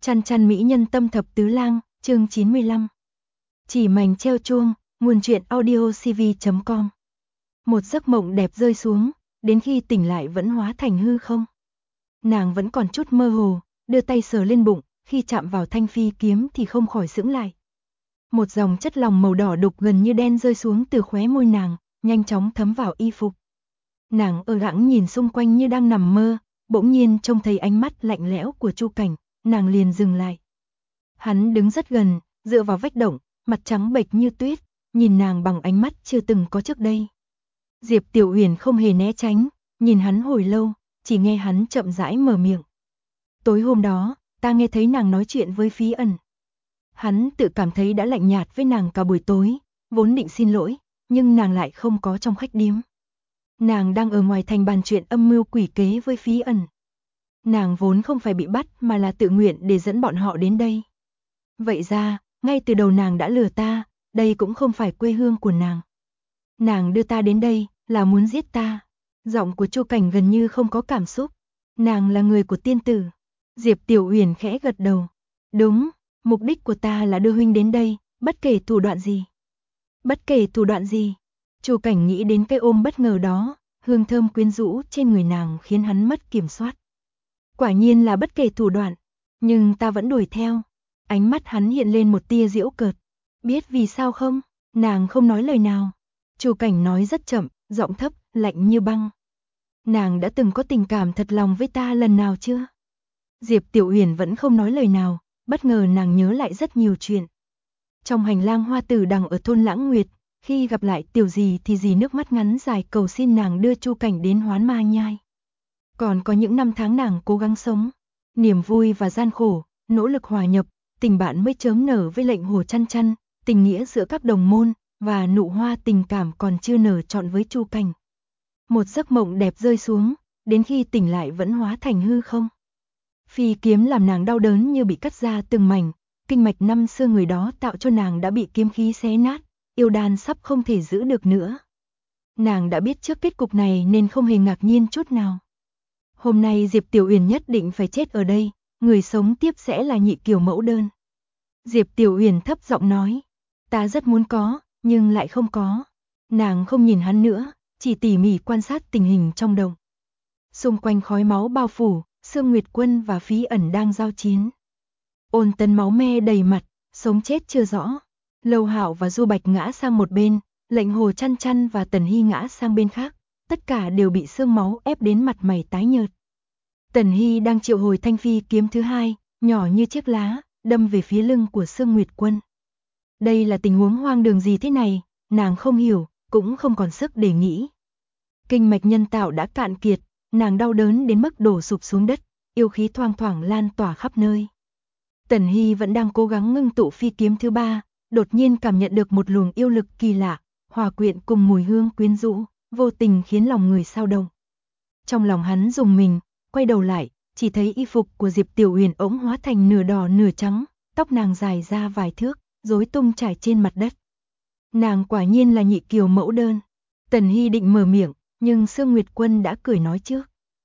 Chăn chăn mỹ nhân tâm thập tứ lang, chương 95. Chỉ mảnh treo chuông, nguồn truyện audio cv.com. Một giấc mộng đẹp rơi xuống, đến khi tỉnh lại vẫn hóa thành hư không. Nàng vẫn còn chút mơ hồ, đưa tay sờ lên bụng, khi chạm vào thanh phi kiếm thì không khỏi sững lại. Một dòng chất lỏng màu đỏ đục gần như đen rơi xuống từ khóe môi nàng, nhanh chóng thấm vào y phục. Nàng gắng nhìn xung quanh như đang nằm mơ, bỗng nhiên trông thấy ánh mắt lạnh lẽo của Chu Cảnh, nàng liền dừng lại. Hắn đứng rất gần, dựa vào vách động, mặt trắng bệch như tuyết, nhìn nàng bằng ánh mắt chưa từng có trước đây. Diệp Tiểu Uyển không hề né tránh, nhìn hắn hồi lâu, chỉ nghe hắn chậm rãi mở miệng. Tối hôm đó, ta nghe thấy nàng nói chuyện với Phí Ẩn. Hắn tự cảm thấy đã lạnh nhạt với nàng cả buổi tối, vốn định xin lỗi, nhưng nàng lại không có trong khách điếm. Nàng đang ở ngoài thành bàn chuyện âm mưu quỷ kế với Phí Ẩn. Nàng vốn không phải bị bắt mà là tự nguyện để dẫn bọn họ đến đây. Vậy ra, ngay từ đầu nàng đã lừa ta, đây cũng không phải quê hương của nàng. Nàng đưa ta đến đây, là muốn giết ta. Giọng của Chu Cảnh gần như không có cảm xúc. Nàng là người của tiên tử. Diệp Tiểu Uyển khẽ gật đầu. Đúng, mục đích của ta là đưa huynh đến đây, bất kể thủ đoạn gì. Bất kể thủ đoạn gì. Chu Cảnh nghĩ đến cái ôm bất ngờ đó, hương thơm quyến rũ trên người nàng khiến hắn mất kiểm soát. Quả nhiên là bất kể thủ đoạn, nhưng ta vẫn đuổi theo. Ánh mắt hắn hiện lên một tia giễu cợt. Biết vì sao không? Nàng không nói lời nào. Chu Cảnh nói rất chậm, giọng thấp, lạnh như băng. Nàng đã từng có tình cảm thật lòng với ta lần nào chưa? Diệp Tiểu Uyển vẫn không nói lời nào, bất ngờ nàng nhớ lại rất nhiều chuyện. Trong hành lang hoa tử đằng ở thôn Lãng Nguyệt, khi gặp lại Tiểu Dì thì dì nước mắt ngắn dài cầu xin nàng đưa Chu Cảnh đến Hoán Ma Nhai. Còn có những năm tháng nàng cố gắng sống, niềm vui và gian khổ, nỗ lực hòa nhập, tình bạn mới chớm nở với Lệnh Hồ Chăn Chăn, tình nghĩa giữa các đồng môn, và nụ hoa tình cảm còn chưa nở trọn với Chu Cảnh. Một giấc mộng đẹp rơi xuống, đến khi tỉnh lại vẫn hóa thành hư không. Phi kiếm làm nàng đau đớn như bị cắt ra từng mảnh, kinh mạch năm xưa người đó tạo cho nàng đã bị kiếm khí xé nát, yêu đan sắp không thể giữ được nữa. Nàng đã biết trước kết cục này nên không hề ngạc nhiên chút nào. Hôm nay Diệp Tiểu Uyển nhất định phải chết ở đây, người sống tiếp sẽ là Nhị Kiều mẫu đơn. Diệp Tiểu Uyển thấp giọng nói, ta rất muốn có, nhưng lại không có. Nàng không nhìn hắn nữa, chỉ tỉ mỉ quan sát tình hình trong động. Xung quanh khói máu bao phủ, Sương Nguyệt Quân và Phí Ẩn đang giao chiến. Ôn Tấn máu me đầy mặt, sống chết chưa rõ. Lâu Hạo và Du Bạch ngã sang một bên, Lệnh Hồ Chăn Chăn và Tần Hy ngã sang bên khác, tất cả đều bị sương máu ép đến mặt mày tái nhợt. Tần Hy đang triệu hồi thanh phi kiếm thứ hai, nhỏ như chiếc lá, đâm về phía lưng của Sương Nguyệt Quân. Đây là tình huống hoang đường gì thế này, nàng không hiểu, cũng không còn sức để nghĩ. Kinh mạch nhân tạo đã cạn kiệt, nàng đau đớn đến mức đổ sụp xuống đất, yêu khí thoang thoảng lan tỏa khắp nơi. Tần Hy vẫn đang cố gắng ngưng tụ phi kiếm thứ ba, đột nhiên cảm nhận được một luồng yêu lực kỳ lạ, hòa quyện cùng mùi hương quyến rũ, vô tình khiến lòng người xao động. Trong lòng hắn rùng mình, quay đầu lại, chỉ thấy y phục của Diệp Tiểu Uyển ỗng hóa thành nửa đỏ nửa trắng, tóc nàng dài ra vài thước, rối tung trải trên mặt đất. Nàng quả nhiên là Nhị Kiều mẫu đơn. Tần Hy định mở miệng, nhưng Sương Nguyệt Quân đã cười nói trước.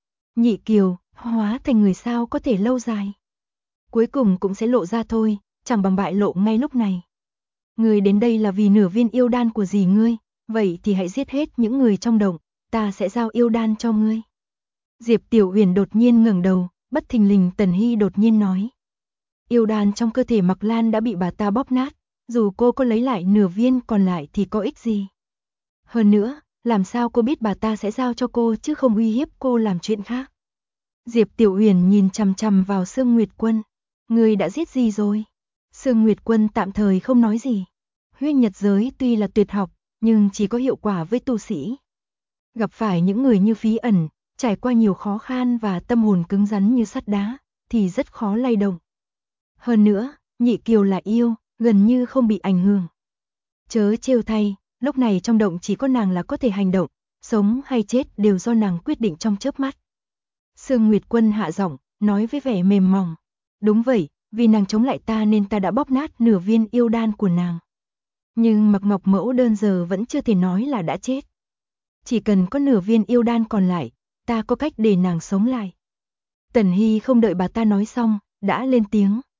Nhị Kiều, hóa thành người sao có thể lâu dài. Cuối cùng cũng sẽ lộ ra thôi, chẳng bằng bại lộ ngay lúc này. Ngươi đến đây là vì nửa viên yêu đan của dì ngươi, vậy thì hãy giết hết những người trong động, ta sẽ giao yêu đan cho ngươi. Diệp Tiểu Uyển đột nhiên ngẩng đầu, bất thình lình Tần Hy đột nhiên nói. Yêu đan trong cơ thể Mặc Lan đã bị bà ta bóp nát, dù cô có lấy lại nửa viên còn lại thì có ích gì. Hơn nữa, làm sao cô biết bà ta sẽ giao cho cô chứ không uy hiếp cô làm chuyện khác. Diệp Tiểu Uyển nhìn chằm chằm vào Sương Nguyệt Quân. Ngươi đã giết gì rồi? Sương Nguyệt Quân tạm thời không nói gì. Huyết nhật giới tuy là tuyệt học, nhưng chỉ có hiệu quả với tu sĩ. Gặp phải những người như Phí Ẩn, trải qua nhiều khó khăn và tâm hồn cứng rắn như sắt đá, thì rất khó lay động. Hơn nữa, Nhị Kiều là yêu, gần như không bị ảnh hưởng. Chớ trêu thay, lúc này trong động chỉ có nàng là có thể hành động, sống hay chết đều do nàng quyết định trong chớp mắt. Sương Nguyệt Quân hạ giọng, nói với vẻ mềm mỏng. Đúng vậy, vì nàng chống lại ta nên ta đã bóp nát nửa viên yêu đan của nàng. Nhưng Mặc Ngọc mẫu đơn giờ vẫn chưa thể nói là đã chết. Chỉ cần có nửa viên yêu đan còn lại, ta có cách để nàng sống lại. Tần Hy không đợi bà ta nói xong, đã lên tiếng,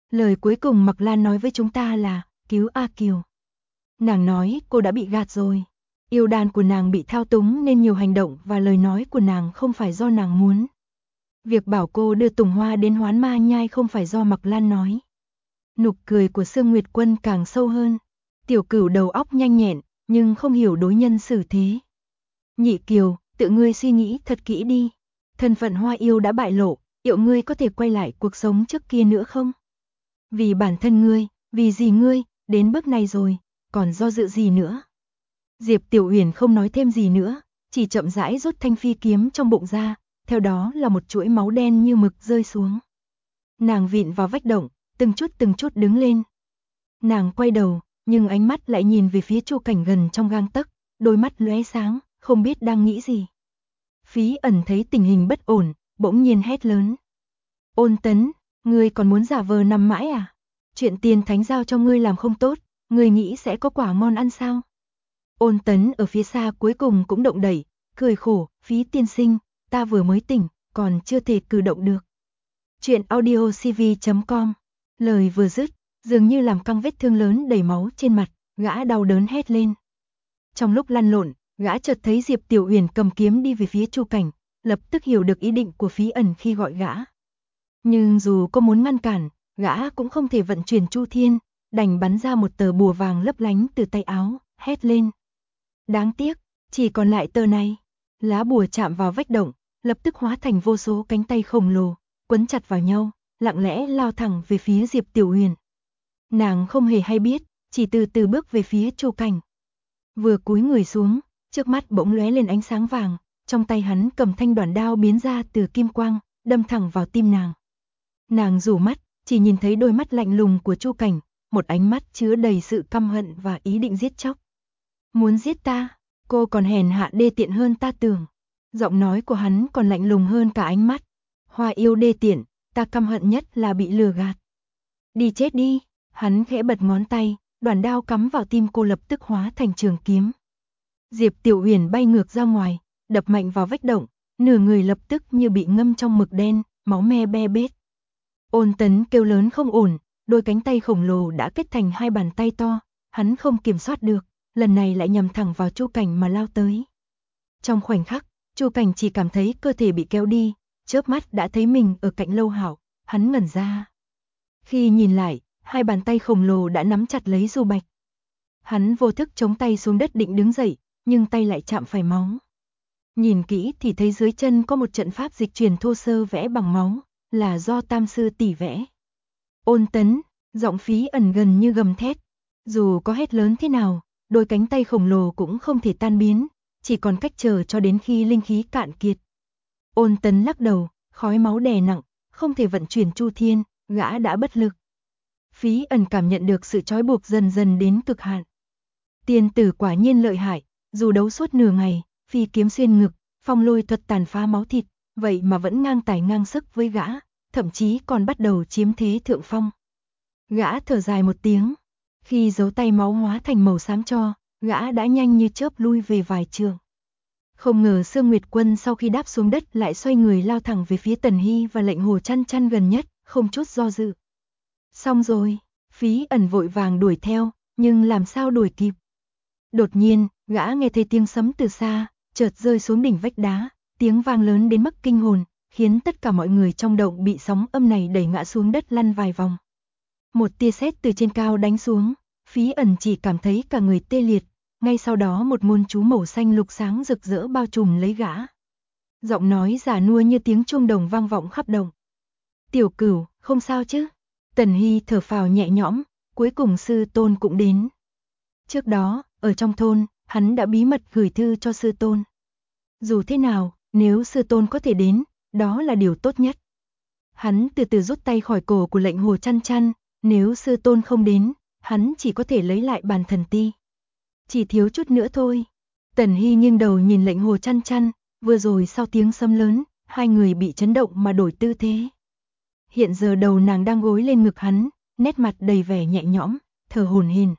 Lời cuối cùng Mạc Lan nói với chúng ta là, cứu A Kiều. Nàng nói cô đã bị gạt rồi. Yêu đan của nàng bị thao túng nên nhiều hành động và lời nói của nàng không phải do nàng muốn. Việc bảo cô đưa Tùng Hoa đến Hoán Ma Nhai không phải do Mạc Lan nói. Nụ cười của Sương Nguyệt Quân càng sâu hơn. Tiểu Cửu đầu óc nhanh nhẹn, nhưng không hiểu đối nhân xử thế. Nhị Kiều, tự ngươi suy nghĩ thật kỹ đi. Thân phận Hoa Yêu đã bại lộ, liệu ngươi có thể quay lại cuộc sống trước kia nữa không? Vì bản thân ngươi, vì gì ngươi, đến bước này rồi, còn do dự gì nữa? Diệp Tiểu Uyển không nói thêm gì nữa, chỉ chậm rãi rút thanh phi kiếm trong bụng ra, theo đó là một chuỗi máu đen như mực rơi xuống. Nàng vịn vào vách động, từng chút đứng lên. Nàng quay đầu, nhưng ánh mắt lại nhìn về phía Chu Cảnh gần trong gang tấc, đôi mắt lóe sáng, không biết đang nghĩ gì. Phí Ẩn thấy tình hình bất ổn, bỗng nhiên hét lớn. Ôn Tấn, ngươi còn muốn giả vờ nằm mãi à? Chuyện Tiền Thánh giao cho ngươi làm không tốt, ngươi nghĩ sẽ có quả ngon ăn sao? Ôn Tấn ở phía xa cuối cùng cũng động đẩy, cười khổ, Phí tiên sinh, ta vừa mới tỉnh, còn chưa thể cử động được. Chuyện audiocv.com. Lời vừa dứt, dường như làm căng vết thương lớn đầy máu trên mặt, gã đau đớn hét lên. Trong lúc lăn lộn, gã chợt thấy Diệp Tiểu Uyển cầm kiếm đi về phía Chu Cảnh, lập tức hiểu được ý định của Phí Ẩn khi gọi gã. Nhưng dù có muốn ngăn cản, gã cũng không thể vận chuyển Chu Thiên, đành bắn ra một tờ bùa vàng lấp lánh từ tay áo, hét lên. Đáng tiếc, chỉ còn lại tờ này. Lá bùa chạm vào vách động, lập tức hóa thành vô số cánh tay khổng lồ, quấn chặt vào nhau, lặng lẽ lao thẳng về phía Diệp Tiểu Uyển. Nàng không hề hay biết, chỉ từ từ bước về phía Chu Cảnh. Vừa cúi người xuống, trước mắt bỗng lóe lên ánh sáng vàng, trong tay hắn cầm thanh đoản đao biến ra từ kim quang, đâm thẳng vào tim nàng. Nàng rủ mắt, chỉ nhìn thấy đôi mắt lạnh lùng của Chu Cảnh, một ánh mắt chứa đầy sự căm hận và ý định giết chóc. Muốn giết ta, cô còn hèn hạ đê tiện hơn ta tưởng. Giọng nói của hắn còn lạnh lùng hơn cả ánh mắt. Hoa yêu đê tiện, ta căm hận nhất là bị lừa gạt. Đi chết đi, hắn khẽ bật ngón tay, đoản đao cắm vào tim cô lập tức hóa thành trường kiếm. Diệp Tiểu Uyển bay ngược ra ngoài, đập mạnh vào vách động, nửa người lập tức như bị ngâm trong mực đen, máu me be bết. Ôn Tấn kêu lớn không ổn, đôi cánh tay khổng lồ đã kết thành hai bàn tay to, hắn không kiểm soát được, lần này lại nhằm thẳng vào Chu Cảnh mà lao tới. Trong khoảnh khắc, Chu Cảnh chỉ cảm thấy cơ thể bị kéo đi, chớp mắt đã thấy mình ở cạnh Lâu Hạo, hắn ngẩn ra. Khi nhìn lại, hai bàn tay khổng lồ đã nắm chặt lấy Du Bạch. Hắn vô thức chống tay xuống đất định đứng dậy, nhưng tay lại chạm phải máu. Nhìn kỹ thì thấy dưới chân có một trận pháp dịch truyền thô sơ vẽ bằng máu, là do Tam sư tỷ vẽ. Ôn Tấn, giọng Phí Ẩn gần như gầm thét, dù có hét lớn thế nào, đôi cánh tay khổng lồ cũng không thể tan biến, chỉ còn cách chờ cho đến khi linh khí cạn kiệt. Ôn Tấn lắc đầu, khói máu đè nặng, không thể vận chuyển Chu Thiên, gã đã bất lực. Phí Ẩn cảm nhận được sự trói buộc dần dần đến cực hạn. Tiên tử quả nhiên lợi hại, dù đấu suốt nửa ngày, phi kiếm xuyên ngực, phong lôi thuật tàn phá máu thịt, vậy mà vẫn ngang tài ngang sức với gã, thậm chí còn bắt đầu chiếm thế thượng phong. Gã thở dài một tiếng, khi dấu tay máu hóa thành màu xám tro, gã đã nhanh như chớp lui về vài trường. Không ngờ Sương Nguyệt Quân sau khi đáp xuống đất lại xoay người lao thẳng về phía Tần Hy và Lệnh Hồ Chăn Chăn gần nhất, không chút do dự. Xong rồi, Phí Ẩn vội vàng đuổi theo, nhưng làm sao đuổi kịp. Đột nhiên, gã nghe thấy tiếng sấm từ xa, chợt rơi xuống đỉnh vách đá, tiếng vang lớn đến mức kinh hồn, khiến tất cả mọi người trong động bị sóng âm này đẩy ngã xuống đất lăn vài vòng. Một tia sét từ trên cao đánh xuống, Phí Ẩn chỉ cảm thấy cả người tê liệt, ngay sau đó một ngôn chú màu xanh lục sáng rực rỡ bao trùm lấy gã. Giọng nói già nua như tiếng chuông đồng vang vọng khắp động. Tiểu Cửu, không sao chứ? Tần Hy thở phào nhẹ nhõm, cuối cùng sư tôn cũng đến. Trước đó, ở trong thôn, hắn đã bí mật gửi thư cho sư tôn. Dù thế nào, nếu sư tôn có thể đến, đó là điều tốt nhất. Hắn từ từ rút tay khỏi cổ của Lệnh Hồ Chăn Chăn, nếu sư tôn không đến, hắn chỉ có thể lấy lại bàn thần ti. Chỉ thiếu chút nữa thôi. Tần Hy nghiêng đầu nhìn Lệnh Hồ Chăn Chăn, vừa rồi sau tiếng sấm lớn, hai người bị chấn động mà đổi tư thế. Hiện giờ đầu nàng đang gối lên ngực hắn, nét mặt đầy vẻ nhẹ nhõm, thở hổn hển.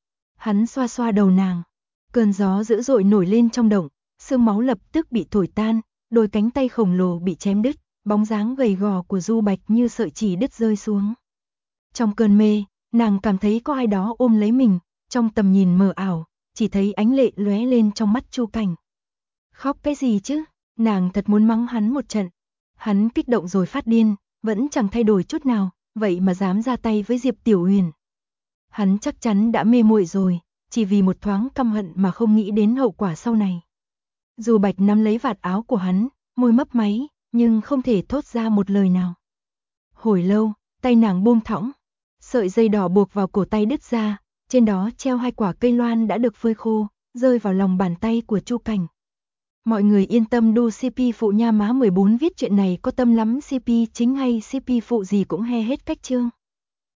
Hắn xoa xoa đầu nàng, cơn gió dữ dội nổi lên trong động, sương máu lập tức bị thổi tan, đôi cánh tay khổng lồ bị chém đứt, bóng dáng gầy gò của Du Bạch như sợi chỉ đứt rơi xuống. Trong cơn mê, nàng cảm thấy có ai đó ôm lấy mình, trong tầm nhìn mờ ảo, chỉ thấy ánh lệ lóe lên trong mắt Chu Cảnh. Khóc cái gì chứ, nàng thật muốn mắng hắn một trận. Hắn kích động rồi phát điên, vẫn chẳng thay đổi chút nào, vậy mà dám ra tay với Diệp Tiểu Huyền. Hắn chắc chắn đã mê muội rồi, chỉ vì một thoáng căm hận mà không nghĩ đến hậu quả sau này. Dù Bạch nắm lấy vạt áo của hắn, môi mấp máy, nhưng không thể thốt ra một lời nào. Hồi lâu, tay nàng buông thõng, sợi dây đỏ buộc vào cổ tay đứt ra, trên đó treo 2 quả cây loan đã được phơi khô, rơi vào lòng bàn tay của Chu Cảnh. Mọi người yên tâm đu CP phụ nha, má 14 viết chuyện này có tâm lắm, CP chính hay CP phụ gì cũng he hết cách chương.